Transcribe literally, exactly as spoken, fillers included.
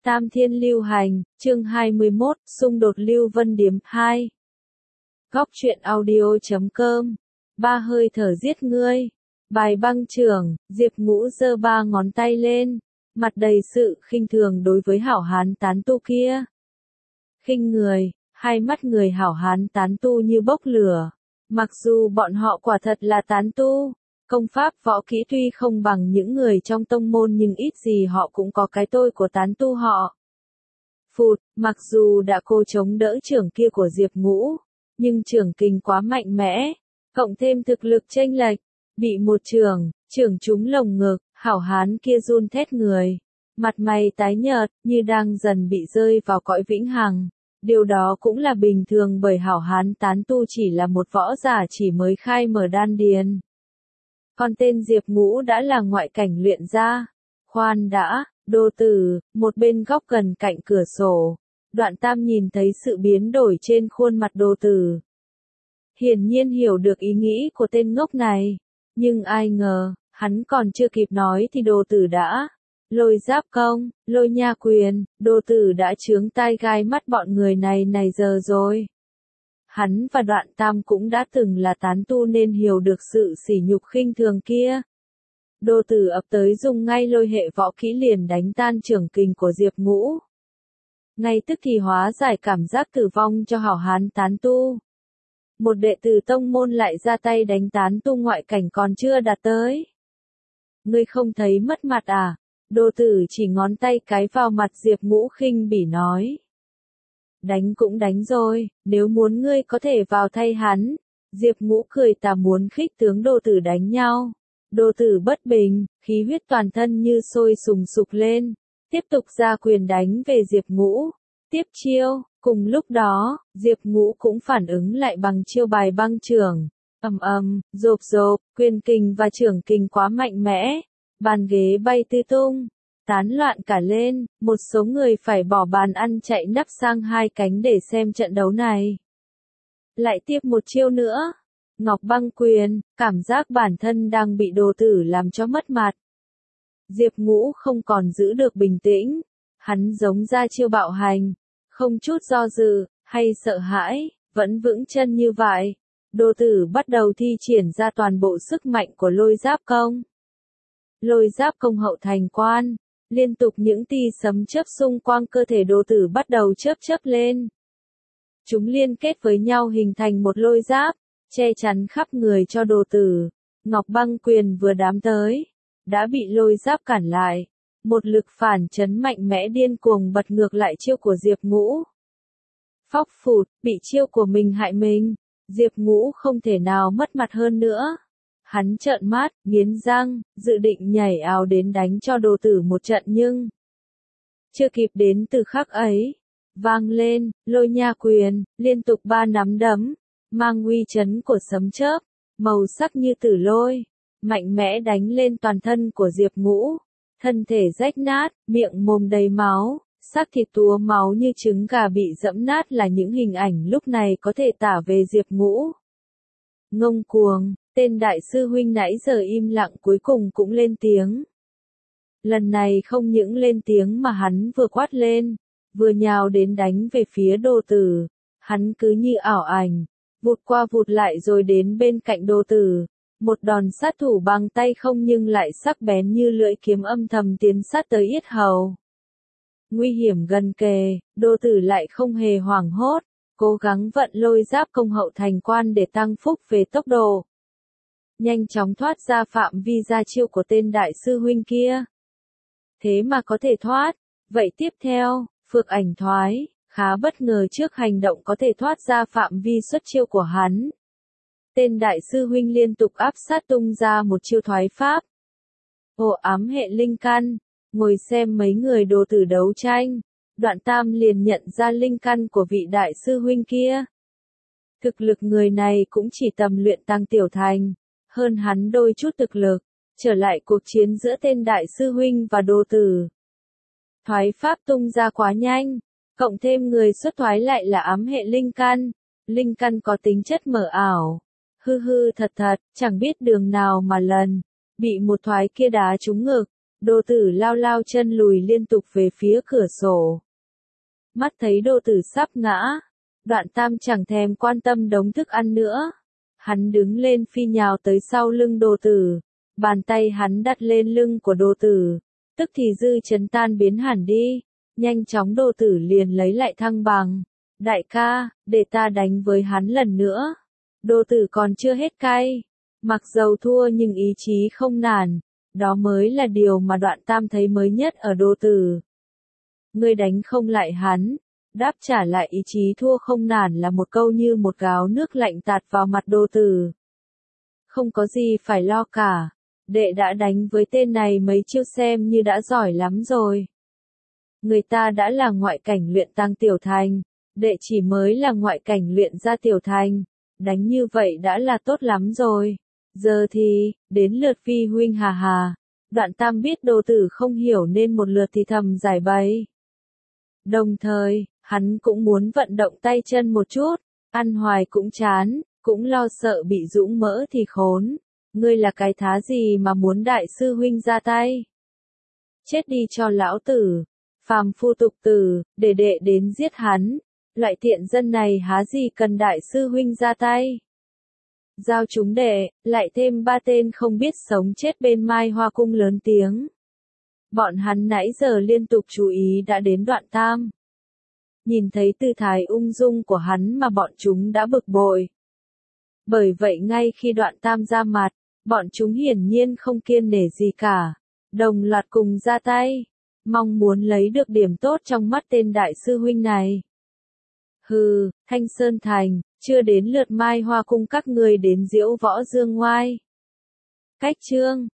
Tam Thiên Lưu Hành, chương hai mươi mốt, xung đột Lưu Vân Điếm hai. Góc truyện audio chấm com. Ba hơi thở giết ngươi. Bài băng trưởng, Diệp Ngũ giơ ba ngón tay lên, mặt đầy sự khinh thường đối với hảo hán tán tu kia. Khinh người, hai mắt người hảo hán tán tu như bốc lửa. Mặc dù bọn họ quả thật là tán tu, công pháp võ kỹ tuy không bằng những người trong tông môn nhưng ít gì họ cũng có cái tôi của tán tu họ. Phụt, mặc dù đã cố chống đỡ trưởng kia của Diệp Ngũ, nhưng trưởng kình quá mạnh mẽ, cộng thêm thực lực chênh lệch, bị một trưởng, trưởng trúng lồng ngực, hảo hán kia run thét người. Mặt mày tái nhợt, như đang dần bị rơi vào cõi vĩnh hằng. Điều đó cũng là bình thường bởi hảo hán tán tu chỉ là một võ giả chỉ mới khai mở đan điền. Còn tên Diệp Ngũ đã là ngoại cảnh luyện ra. Khoan đã, Đô Tử, một bên góc gần cạnh cửa sổ. Đoạn Tam nhìn thấy sự biến đổi trên khuôn mặt Đô Tử. Hiển nhiên hiểu được ý nghĩ của tên ngốc này. Nhưng ai ngờ, hắn còn chưa kịp nói thì Đô Tử đã. Lôi giáp công, lôi nha quyền, Đô Tử đã chướng tai gai mắt bọn người này này giờ rồi. Hắn và Đoạn Tam cũng đã từng là tán tu nên hiểu được sự sỉ nhục khinh thường kia. Đô Tử ập tới dùng ngay lôi hệ võ kỹ liền đánh tan trưởng kình của Diệp Ngũ. Ngay tức thì hóa giải cảm giác tử vong cho hảo hán tán tu. Một đệ tử tông môn lại ra tay đánh tán tu ngoại cảnh còn chưa đạt tới. Ngươi không thấy mất mặt à? Đô Tử chỉ ngón tay cái vào mặt Diệp Ngũ khinh bỉ nói. Đánh cũng đánh rồi, nếu muốn ngươi có thể vào thay hắn. Diệp Ngũ cười tà muốn khích tướng Đô Tử đánh nhau. Đô Tử bất bình, khí huyết toàn thân như sôi sùng sục lên. Tiếp tục ra quyền đánh về Diệp Ngũ. Tiếp chiêu, cùng lúc đó, Diệp Ngũ cũng phản ứng lại bằng chiêu bài băng trưởng. Ầm ầm, rộp rộp, quyền kình và trưởng kình quá mạnh mẽ. Bàn ghế bay tứ tung. Tán loạn cả lên, một số người phải bỏ bàn ăn chạy nắp sang hai cánh để xem trận đấu này. Lại tiếp một chiêu nữa. Ngọc băng quyền, cảm giác bản thân đang bị Đô Tử làm cho mất mặt. Diệp Ngũ không còn giữ được bình tĩnh. Hắn giống ra chiêu bạo hành. Không chút do dự, hay sợ hãi, vẫn vững chân như vậy. Đô Tử bắt đầu thi triển ra toàn bộ sức mạnh của lôi giáp công. Lôi giáp công hậu thành quan. Liên tục những tia sấm chớp xung quanh cơ thể Đô Tử bắt đầu chớp chớp lên. Chúng liên kết với nhau hình thành một lôi giáp, che chắn khắp người cho Đô Tử. Ngọc băng quyền vừa đám tới, đã bị lôi giáp cản lại. Một lực phản chấn mạnh mẽ điên cuồng bật ngược lại chiêu của Diệp Ngũ. Phóc phụt, bị chiêu của mình hại mình. Diệp Ngũ không thể nào mất mặt hơn nữa. Hắn trợn mắt, nghiến răng, dự định nhảy ào đến đánh cho Đô Tử một trận nhưng chưa kịp đến từ khắc ấy, vang lên, lôi nha quyền, liên tục ba nắm đấm, mang uy chấn của sấm chớp, màu sắc như tử lôi, mạnh mẽ đánh lên toàn thân của Diệp Ngũ, thân thể rách nát, miệng mồm đầy máu, xác thịt túa máu như trứng gà bị dẫm nát là những hình ảnh lúc này có thể tả về Diệp Ngũ. Ngông cuồng. Tên đại sư huynh nãy giờ im lặng cuối cùng cũng lên tiếng. Lần này không những lên tiếng mà hắn vừa quát lên, vừa nhào đến đánh về phía Đô Tử. Hắn cứ như ảo ảnh, vụt qua vụt lại rồi đến bên cạnh Đô Tử. Một đòn sát thủ bằng tay không nhưng lại sắc bén như lưỡi kiếm âm thầm tiến sát tới yết hầu. Nguy hiểm gần kề, Đô Tử lại không hề hoảng hốt, cố gắng vận lôi giáp công hậu thành quan để tăng phúc về tốc độ. Nhanh chóng thoát ra phạm vi ra chiêu của tên đại sư huynh kia. Thế mà có thể thoát, vậy tiếp theo, Phược Ảnh thoái, khá bất ngờ trước hành động có thể thoát ra phạm vi xuất chiêu của hắn. Tên đại sư huynh liên tục áp sát tung ra một chiêu thoái pháp. Ồ ám hệ linh căn, ngồi xem mấy người Đô Tử đấu tranh, Đoạn Tam liền nhận ra linh căn của vị đại sư huynh kia. Thực lực người này cũng chỉ tầm luyện tăng tiểu thành. Hơn hắn đôi chút thực lực, trở lại cuộc chiến giữa tên đại sư huynh và Đô Tử. Thoái pháp tung ra quá nhanh, cộng thêm người xuất thoái lại là ám hệ linh căn, linh căn có tính chất mờ ảo. Hư hư thật thật, chẳng biết đường nào mà lần, bị một thoái kia đá trúng ngực, Đồ tử lao lao chân lùi liên tục về phía cửa sổ. Mắt thấy đồ tử sắp ngã, Đoạn Tam chẳng thèm quan tâm đống thức ăn nữa. Hắn đứng lên phi nhào tới sau lưng đồ tử. Bàn tay hắn đặt lên lưng của đồ tử. Tức thì dư chấn tan biến hẳn đi. Nhanh chóng đồ tử liền lấy lại thăng bằng. Đại ca, để ta đánh với hắn lần nữa. Đồ tử còn chưa hết cay. Mặc dầu thua nhưng ý chí không nản. Đó mới là điều mà Đoạn Tam thấy mới nhất ở đồ tử. Ngươi đánh không lại hắn. Đáp trả lại ý chí thua không nản là một câu như một gáo nước lạnh tạt vào mặt đồ tử. Không có gì phải lo cả. Đệ đã đánh với tên này mấy chiêu xem như đã giỏi lắm rồi. Người ta đã là ngoại cảnh luyện tăng tiểu thành. Đệ chỉ mới là ngoại cảnh luyện ra tiểu thành. Đánh như vậy đã là tốt lắm rồi. Giờ thì, đến lượt Vi huynh hà hà. Đoạn Tam biết đồ tử không hiểu nên một lượt thì thầm giải bày. Đồng thời, hắn cũng muốn vận động tay chân một chút. Ăn hoài cũng chán, cũng lo sợ bị dũng mỡ thì khốn. Ngươi là cái thá gì mà muốn đại sư huynh ra tay? Chết đi cho lão tử. Phàm phu tục tử, để đệ đến giết hắn. Loại tiện dân này há gì cần đại sư huynh ra tay. Giao chúng đệ, lại thêm ba tên không biết sống chết bên Mai Hoa Cung lớn tiếng. Bọn hắn nãy giờ liên tục chú ý đã đến Đoạn Tam. Nhìn thấy tư thái ung dung của hắn mà bọn chúng đã bực bội. Bởi vậy ngay khi Đoạn Tam ra mặt, bọn chúng hiển nhiên không kiêng nể gì cả. Đồng loạt cùng ra tay. Mong muốn lấy được điểm tốt trong mắt tên đại sư huynh này. Hừ, Thanh Sơn Thành, chưa đến lượt Mai Hoa Cung các người đến diễu võ dương ngoai. Cách chương